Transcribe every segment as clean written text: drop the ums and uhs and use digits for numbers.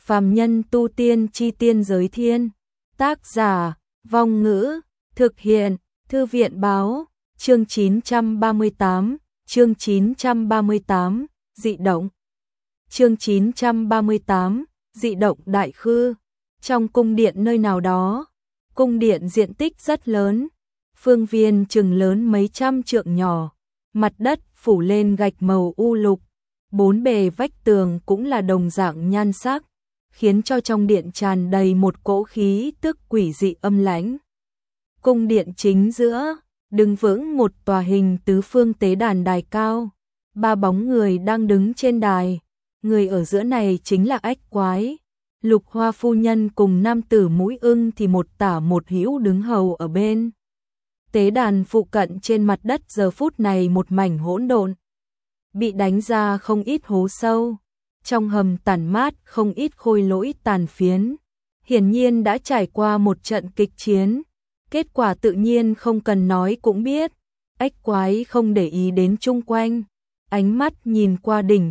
Phàm nhân tu tiên chi tiên giới thiên. Tác giả, Vong Ngữ, thực hiện, Thư viện báo, chương 938, chương 938, dị động. Chương 938, dị động đại khư. Trong cung điện nơi nào đó, cung điện diện tích rất lớn, phương viên chừng lớn mấy trăm trượng nhỏ, mặt đất phủ lên gạch màu u lục, bốn bề vách tường cũng là đồng dạng nhan sắc, khiến cho trong điện tràn đầy một cỗ khí tức quỷ dị âm lãnh. Cung điện chính giữa, đứng vững một tòa hình tứ phương tế đàn đài cao, ba bóng người đang đứng trên đài, người ở giữa này chính là Ách Quái. Lục Hoa phu nhân cùng nam tử mũi ưng thì một tả một hữu đứng hầu ở bên. Tế đàn phụ cận trên mặt đất giờ phút này một mảnh hỗn độn, bị đánh ra không ít hố sâu, trong hầm tàn mát không ít khôi lỗi tàn phiến, hiển nhiên đã trải qua một trận kịch chiến, kết quả tự nhiên không cần nói cũng biết. Ách Quái không để ý đến chung quanh, ánh mắt nhìn qua đỉnh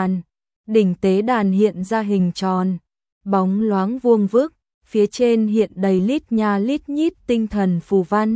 tế đàn hiện ra hình tròn, bóng loáng vuông vức, phía trên hiện đầy lít nha lít nhít tinh thần phù văn,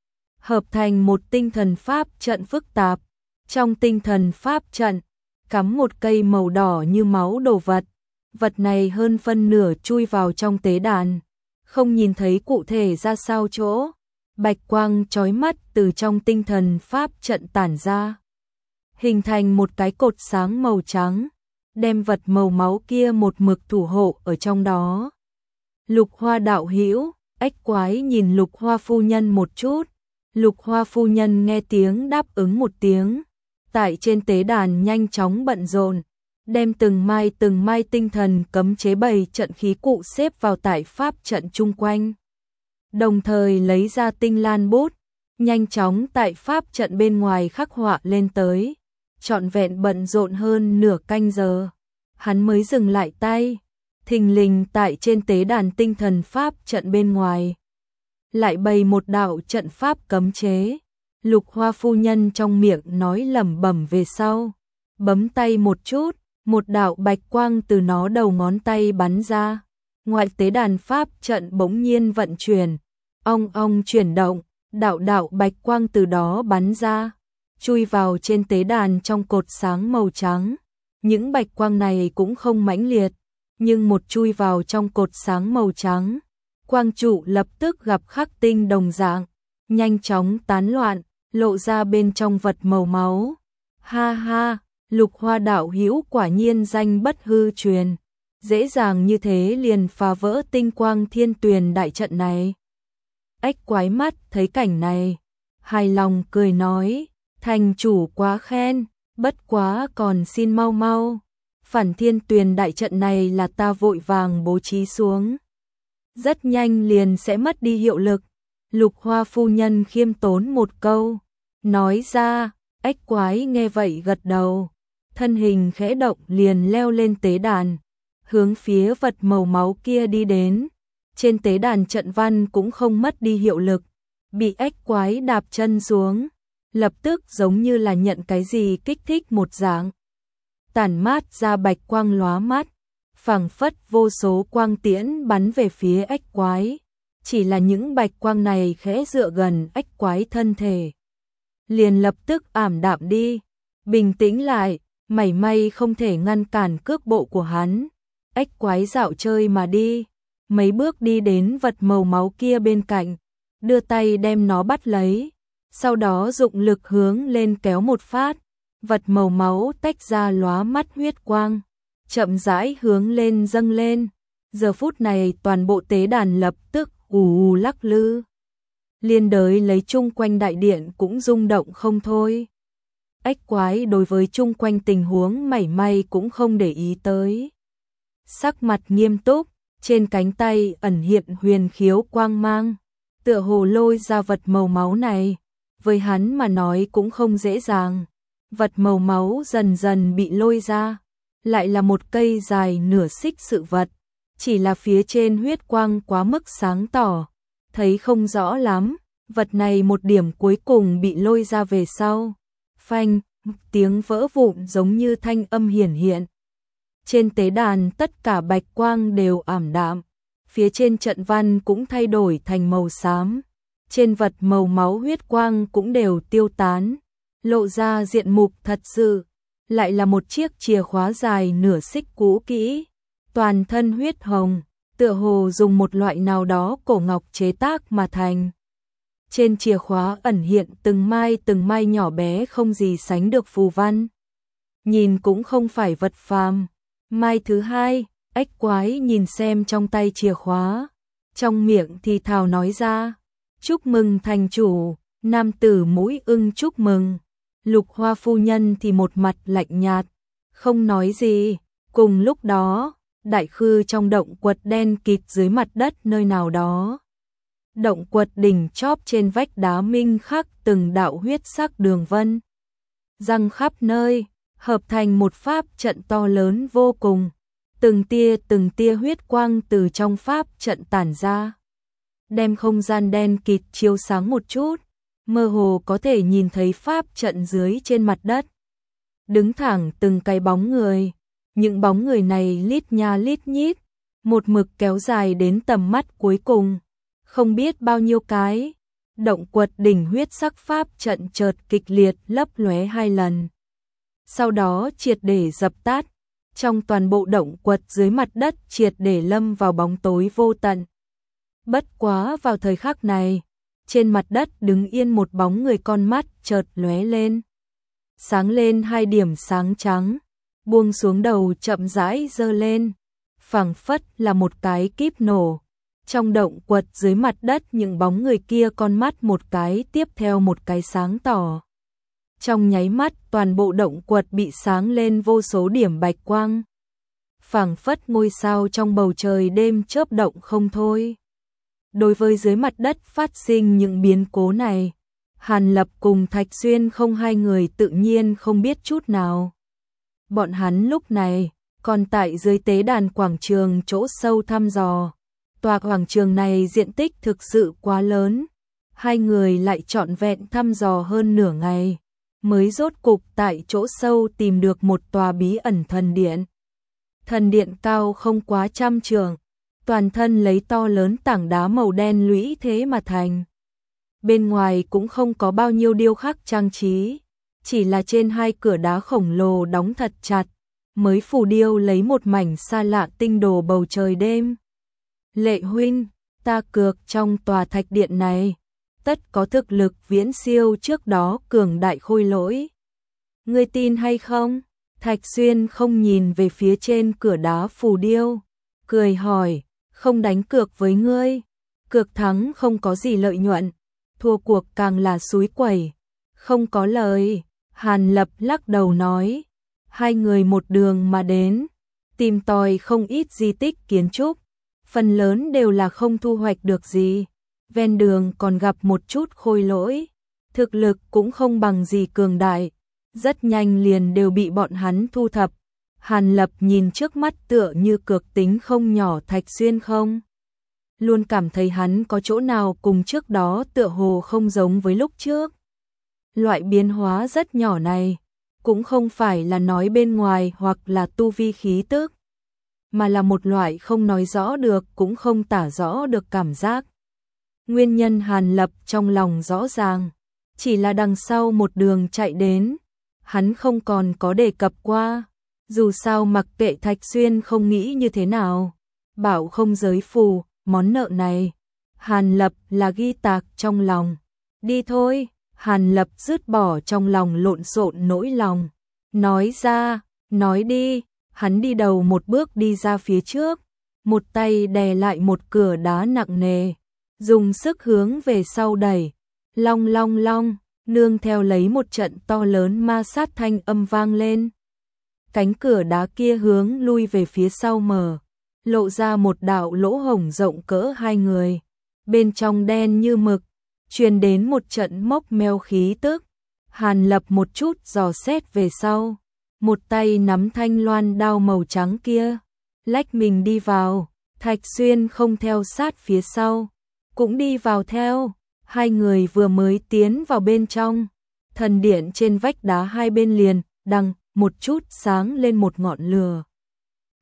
hợp thành một tinh thần pháp trận phức tạp. Trong tinh thần pháp trận, cắm một cây màu đỏ như máu đồ vật, vật này hơn phân nửa chui vào trong tế đàn, không nhìn thấy cụ thể ra sao chỗ, bạch quang chói mắt từ trong tinh thần pháp trận tản ra, hình thành một cái cột sáng màu trắng, đem vật màu máu kia một mực thủ hộ ở trong đó. Lục Hoa đạo hữu, Ách Quái nhìn Lục Hoa phu nhân một chút, Lục Hoa phu nhân nghe tiếng đáp ứng một tiếng, tại trên tế đàn nhanh chóng bận rộn, đem từng mai tinh thần cấm chế bày trận khí cụ xếp vào tại pháp trận chung quanh. Đồng thời lấy ra tinh lan bút, nhanh chóng tại pháp trận bên ngoài khắc họa lên tới, trọn vẹn bận rộn hơn nửa canh giờ, hắn mới dừng lại tay. Thình lình tại trên tế đàn tinh thần pháp trận bên ngoài lại bày một đạo trận pháp cấm chế. Lục Hoa phu nhân trong miệng nói lẩm bẩm về sau, bấm tay một chút, một đạo bạch quang từ nó đầu ngón tay bắn ra. Ngoại tế đàn pháp trận bỗng nhiên vận chuyển, ong ong chuyển động, đạo bạch quang từ đó bắn ra, chui vào trên tế đàn trong cột sáng màu trắng. Những bạch quang này cũng không mãnh liệt, nhưng một chui vào trong cột sáng màu trắng, quang trụ lập tức gặp khắc tinh đồng dạng, nhanh chóng tán loạn, lộ ra bên trong vật màu máu. Ha ha, Lục Hoa đạo hữu quả nhiên danh bất hư truyền, dễ dàng như thế liền phá vỡ tinh quang thiên tuyền đại trận này. Ách Quái mắt thấy cảnh này, hài lòng cười nói, thành chủ quá khen, bất quá còn xin mau mau. Phản thiên tuyền đại trận này là ta vội vàng bố trí xuống, rất nhanh liền sẽ mất đi hiệu lực. Lục Hoa phu nhân khiêm tốn một câu, nói ra. Ách Quái nghe vậy gật đầu, thân hình khẽ động liền leo lên tế đàn, hướng phía vật màu máu kia đi đến. Trên tế đàn trận văn cũng không mất đi hiệu lực, bị Ách Quái đạp chân xuống, lập tức giống như là nhận cái gì kích thích một dạng, tản mát ra bạch quang lóa mắt, phảng phất vô số quang tiễn bắn về phía Ách Quái. Chỉ là những bạch quang này khẽ dựa gần Ách Quái thân thể, liền lập tức ảm đạm đi, bình tĩnh lại, mảy may không thể ngăn cản cước bộ của hắn. Ách Quái dạo chơi mà đi, mấy bước đi đến vật màu máu kia bên cạnh, đưa tay đem nó bắt lấy, sau đó dụng lực hướng lên kéo một phát, vật màu máu tách ra lóa mắt huyết quang, chậm rãi hướng lên dâng lên. Giờ phút này toàn bộ tế đàn lập tức ù lắc lư, liên đới lấy chung quanh đại điện cũng rung động không thôi. Ách Quái đối với chung quanh tình huống mảy may cũng không để ý tới, sắc mặt nghiêm túc, trên cánh tay ẩn hiện huyền khiếu quang mang, tựa hồ lôi ra vật màu máu này, với hắn mà nói cũng không dễ dàng. Vật màu máu dần dần bị lôi ra, lại là một cây dài nửa xích sự vật, chỉ là phía trên huyết quang quá mức sáng tỏ, thấy không rõ lắm. Vật này một điểm cuối cùng bị lôi ra về sau, phanh, tiếng vỡ vụn giống như thanh âm hiển hiện. Trên tế đàn tất cả bạch quang đều ảm đạm, phía trên trận văn cũng thay đổi thành màu xám, trên vật màu máu huyết quang cũng đều tiêu tán, lộ ra diện mục thật sự, lại là một chiếc chìa khóa dài nửa xích cũ kỹ, toàn thân huyết hồng, tựa hồ dùng một loại nào đó cổ ngọc chế tác mà thành. Trên chìa khóa ẩn hiện từng mai nhỏ bé không gì sánh được phù văn. Nhìn cũng không phải vật phàm. Mai thứ hai, ếch quái nhìn xem trong tay chìa khóa, trong miệng thì thào nói ra, chúc mừng thành chủ, nam tử mũi ưng chúc mừng. Lục Hoa phu nhân thì một mặt lạnh nhạt, không nói gì. Cùng lúc đó, đại khư trong động quật đen kịt dưới mặt đất nơi nào đó. Động quật đỉnh chóp trên vách đá minh khắc từng đạo huyết sắc đường vân, răng khắp nơi, hợp thành một pháp trận to lớn vô cùng. Từng tia huyết quang từ trong pháp trận tản ra, đem không gian đen kịt chiếu sáng một chút, mơ hồ có thể nhìn thấy pháp trận dưới trên mặt đất. Đứng thẳng từng cái bóng người, những bóng người này lít nha lít nhít, một mực kéo dài đến tầm mắt cuối cùng. Không biết bao nhiêu cái, động quật đỉnh huyết sắc pháp trận chợt kịch liệt lấp lóe 2 lần. Sau đó triệt để dập tắt, trong toàn bộ động quật dưới mặt đất triệt để lâm vào bóng tối vô tận. Bất quá vào thời khắc này, trên mặt đất đứng yên một bóng người, con mắt chợt lóe lên. Sáng lên 2 điểm sáng trắng, buông xuống đầu chậm rãi giơ lên, phảng phất là một cái kíp nổ. Trong động quật dưới mặt đất những bóng người kia con mắt một cái tiếp theo một cái sáng tỏ. Trong nháy mắt toàn bộ động quật bị sáng lên vô số điểm bạch quang. Phảng phất ngôi sao trong bầu trời đêm chớp động không thôi. Đối với dưới mặt đất phát sinh những biến cố này, Hàn Lập cùng Thạch Xuyên không hai người tự nhiên không biết chút nào. Bọn hắn lúc này còn tại dưới tế đàn quảng trường chỗ sâu thăm dò. Tòa quảng trường này diện tích thực sự quá lớn, hai người lại trọn vẹn thăm dò hơn nửa ngày, mới rốt cục tại chỗ sâu tìm được một tòa bí ẩn thần điện. Thần điện cao không quá 100 trượng, toàn thân lấy to lớn tảng đá màu đen lũy thế mà thành. Bên ngoài cũng không có bao nhiêu điêu khắc trang trí, chỉ là trên 2 cửa đá khổng lồ đóng thật chặt, mới phù điêu lấy một mảnh xa lạ tinh đồ bầu trời đêm. Lệ huynh, ta cược trong tòa thạch điện này, tất có thực lực viễn siêu trước đó cường đại khôi lỗi. Ngươi tin hay không? Thạch Xuyên không nhìn về phía trên cửa đá phù điêu, cười hỏi, không đánh cược với ngươi. Cược thắng không có gì lợi nhuận, thua cuộc càng là xúi quẩy. Không có lời, Hàn Lập lắc đầu nói. Hai người một đường mà đến, tìm tòi không ít di tích kiến trúc. Phần lớn đều là không thu hoạch được gì, ven đường còn gặp một chút khôi lỗi, thực lực cũng không bằng gì cường đại, rất nhanh liền đều bị bọn hắn thu thập. Hàn Lập nhìn trước mắt tựa như cược tính không nhỏ Thạch Xuyên không. Luôn cảm thấy hắn có chỗ nào cùng trước đó tựa hồ không giống với lúc trước. Loại biến hóa rất nhỏ này, cũng không phải là nói bên ngoài hoặc là tu vi khí tức, mà là một loại không nói rõ được cũng không tả rõ được cảm giác. Nguyên nhân Hàn Lập trong lòng rõ ràng, chỉ là đằng sau một đường chạy đến, hắn không còn có đề cập qua. Dù sao mặc kệ Thạch Xuyên không nghĩ như thế nào, bảo không giới phù, món nợ này, Hàn Lập là ghi tạc trong lòng. Đi thôi, Hàn Lập dứt bỏ trong lòng lộn xộn nỗi lòng. Nói ra, nói đi. Hắn đi đầu một bước đi ra phía trước, một tay đè lại một cửa đá nặng nề, dùng sức hướng về sau đẩy, long long long, nương theo lấy một trận to lớn ma sát thanh âm vang lên. Cánh cửa đá kia hướng lui về phía sau mở, lộ ra một đạo lỗ hổng rộng cỡ 2 người, bên trong đen như mực, truyền đến một trận mốc meo khí tức. Hàn Lập một chút dò xét về sau, một tay nắm thanh loan đao màu trắng kia, lách mình đi vào. Thạch Xuyên không theo sát phía sau, cũng đi vào theo. Hai người vừa mới tiến vào bên trong, thần điện trên vách đá hai bên liền đằng một chút sáng lên một ngọn lửa.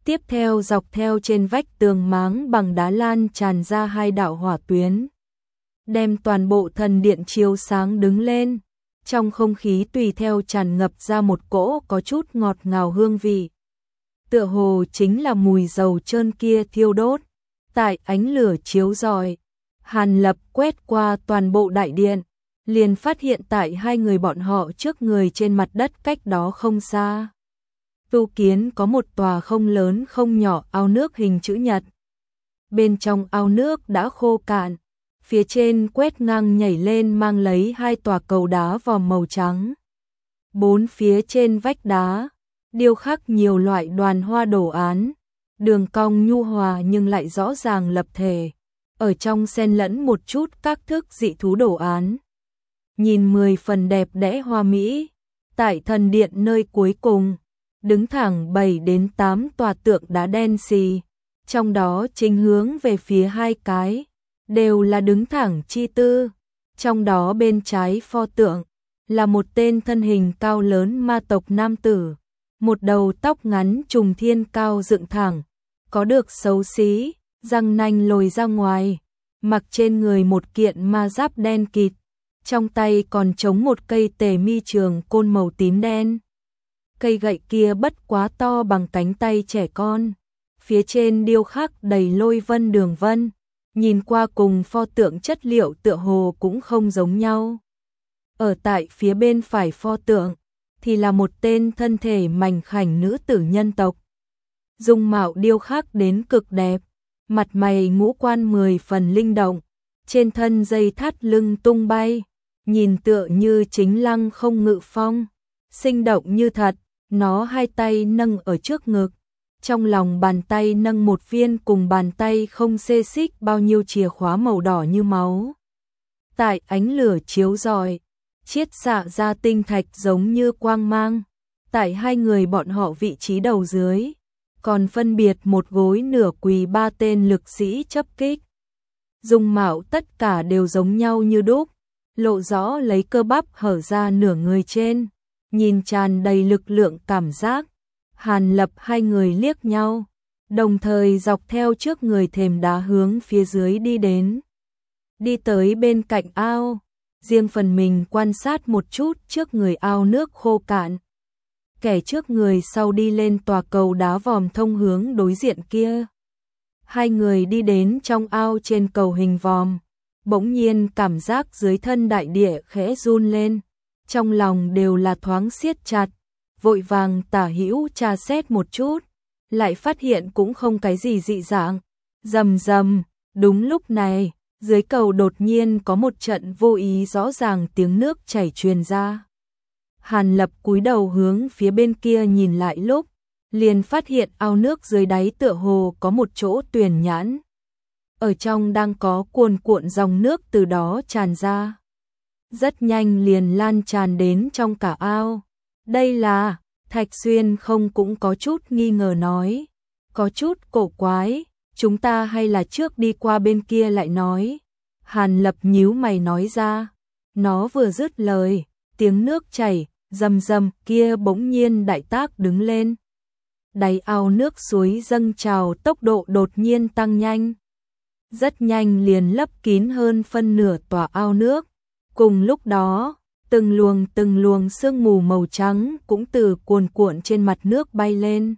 Tiếp theo dọc theo trên vách tường máng bằng đá lan tràn ra hai đạo hỏa tuyến, đem toàn bộ thần điện chiếu sáng đứng lên. Trong không khí tùy theo tràn ngập ra một cỗ có chút ngọt ngào hương vị. Tựa hồ chính là mùi dầu trơn kia thiêu đốt. Tại ánh lửa chiếu rọi, Hàn Lập quét qua toàn bộ đại điện, liền phát hiện tại hai người bọn họ trước người trên mặt đất cách đó không xa. Tu kiến có một tòa không lớn không nhỏ ao nước hình chữ nhật. Bên trong ao nước đã khô cạn, phía trên quét ngang nhảy lên mang lấy hai tòa cầu đá vòm màu trắng. Bốn phía trên vách đá, điêu khắc nhiều loại đoàn hoa đồ án, đường cong nhu hòa nhưng lại rõ ràng lập thể, ở trong xen lẫn một chút các thức dị thú đồ án. Nhìn 10 phần đẹp đẽ hoa mỹ. Tại thần điện nơi cuối cùng, đứng thẳng 7 đến 8 tòa tượng đá đen xì, trong đó chính hướng về phía hai cái, đều là đứng thẳng chi tư. Trong đó bên trái pho tượng là một tên thân hình cao lớn ma tộc nam tử, một đầu tóc ngắn trùng thiên cao dựng thẳng, có được xấu xí, răng nanh lồi ra ngoài, mặc trên người một kiện ma giáp đen kịt, trong tay còn chống một cây tề mi trường côn màu tím đen. Cây gậy kia bất quá to bằng cánh tay trẻ con, phía trên điêu khắc đầy lôi vân đường vân, nhìn qua cùng pho tượng chất liệu tựa hồ cũng không giống nhau. Ở tại phía bên phải pho tượng thì là một tên thân thể mảnh khảnh nữ tử nhân tộc. Dung mạo điêu khắc đến cực đẹp, mặt mày ngũ quan 10 phần linh động, trên thân dây thắt lưng tung bay, nhìn tựa như chính lăng không ngự phong, sinh động như thật. Nó hai tay nâng ở trước ngực, trong lòng bàn tay nâng một viên cùng bàn tay không xê xích bao nhiêu chìa khóa màu đỏ như máu. Tại ánh lửa chiếu rọi, chiết xạ ra tinh thạch giống như quang mang. Tại hai người bọn họ vị trí đầu dưới, còn phân biệt một gối nửa quỳ ba tên lực sĩ chấp kích. Dung mạo tất cả đều giống nhau như đúc, lộ rõ lấy cơ bắp hở ra nửa người trên, nhìn tràn đầy lực lượng cảm giác. Hàn Lập hai người liếc nhau, đồng thời dọc theo trước người thềm đá hướng phía dưới đi đến. Đi tới bên cạnh ao, riêng phần mình quan sát một chút trước người ao nước khô cạn. Kẻ trước người sau đi lên tòa cầu đá vòm thông hướng đối diện kia. Hai người đi đến trong ao trên cầu hình vòm, bỗng nhiên cảm giác dưới thân đại địa khẽ run lên, trong lòng đều là thoáng siết chặt, vội vàng tả hữu tra xét một chút, lại phát hiện cũng không cái gì dị dạng. Rầm rầm, đúng lúc này, dưới cầu đột nhiên có một trận vô ý rõ ràng tiếng nước chảy truyền ra. Hàn Lập cúi đầu hướng phía bên kia nhìn lại lúc, liền phát hiện ao nước dưới đáy tựa hồ có một chỗ tuyền nhãn. Ở trong đang có cuồn cuộn dòng nước từ đó tràn ra. Rất nhanh liền lan tràn đến trong cả ao. Đây là, Thạch Xuyên không cũng có chút nghi ngờ nói. Có chút cổ quái, chúng ta hay là trước đi qua bên kia lại nói. Hàn Lập nhíu mày nói ra. Nó vừa dứt lời, tiếng nước chảy, rầm rầm kia bỗng nhiên đại tác đứng lên. Đáy ao nước suối dâng trào tốc độ đột nhiên tăng nhanh. Rất nhanh liền lấp kín hơn phân nửa tòa ao nước. Cùng lúc đó, từng luồng sương mù màu trắng cũng từ cuồn cuộn trên mặt nước bay lên,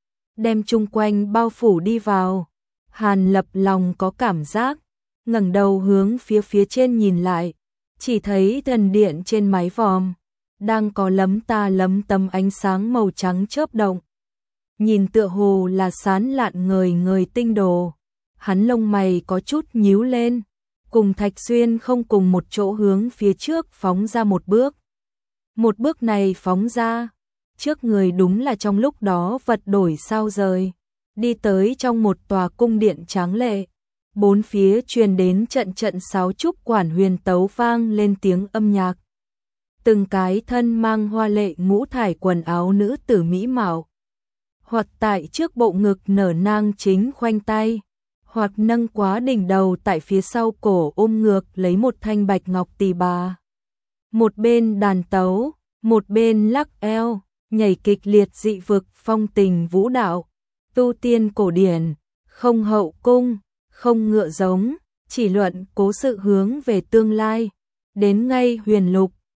đem chung quanh bao phủ đi vào. Hàn Lập lòng có cảm giác, ngẩng đầu hướng phía trên nhìn lại, chỉ thấy thần điện trên mái vòm đang có lấm ta lấm tấm ánh sáng màu trắng chớp động, nhìn tựa hồ là sán lạn ngời ngời tinh đồ. Hắn lông mày có chút nhíu lên, cùng Thạch Xuyên không cùng một chỗ hướng phía trước phóng ra một bước. Một bước này phóng ra, trước người đúng là trong lúc đó vật đổi sao rời, đi tới trong một tòa cung điện tráng lệ. Bốn phía truyền đến trận trận sáo trúc quản huyền tấu vang lên tiếng âm nhạc. Từng cái thân mang hoa lệ ngũ thải quần áo nữ tử mỹ mạo, hoặc tại trước bộ ngực nở nang chính khoanh tay, hoặc nâng quá đỉnh đầu tại phía sau cổ ôm ngược lấy một thanh bạch ngọc tỳ bà. Một bên đàn tấu, một bên lắc eo, nhảy kịch liệt dị vực phong tình vũ đạo. tu tiên cổ điển, không hậu cung, không ngựa giống, chỉ luận cố sự hướng về tương lai. Đến ngay huyền lục,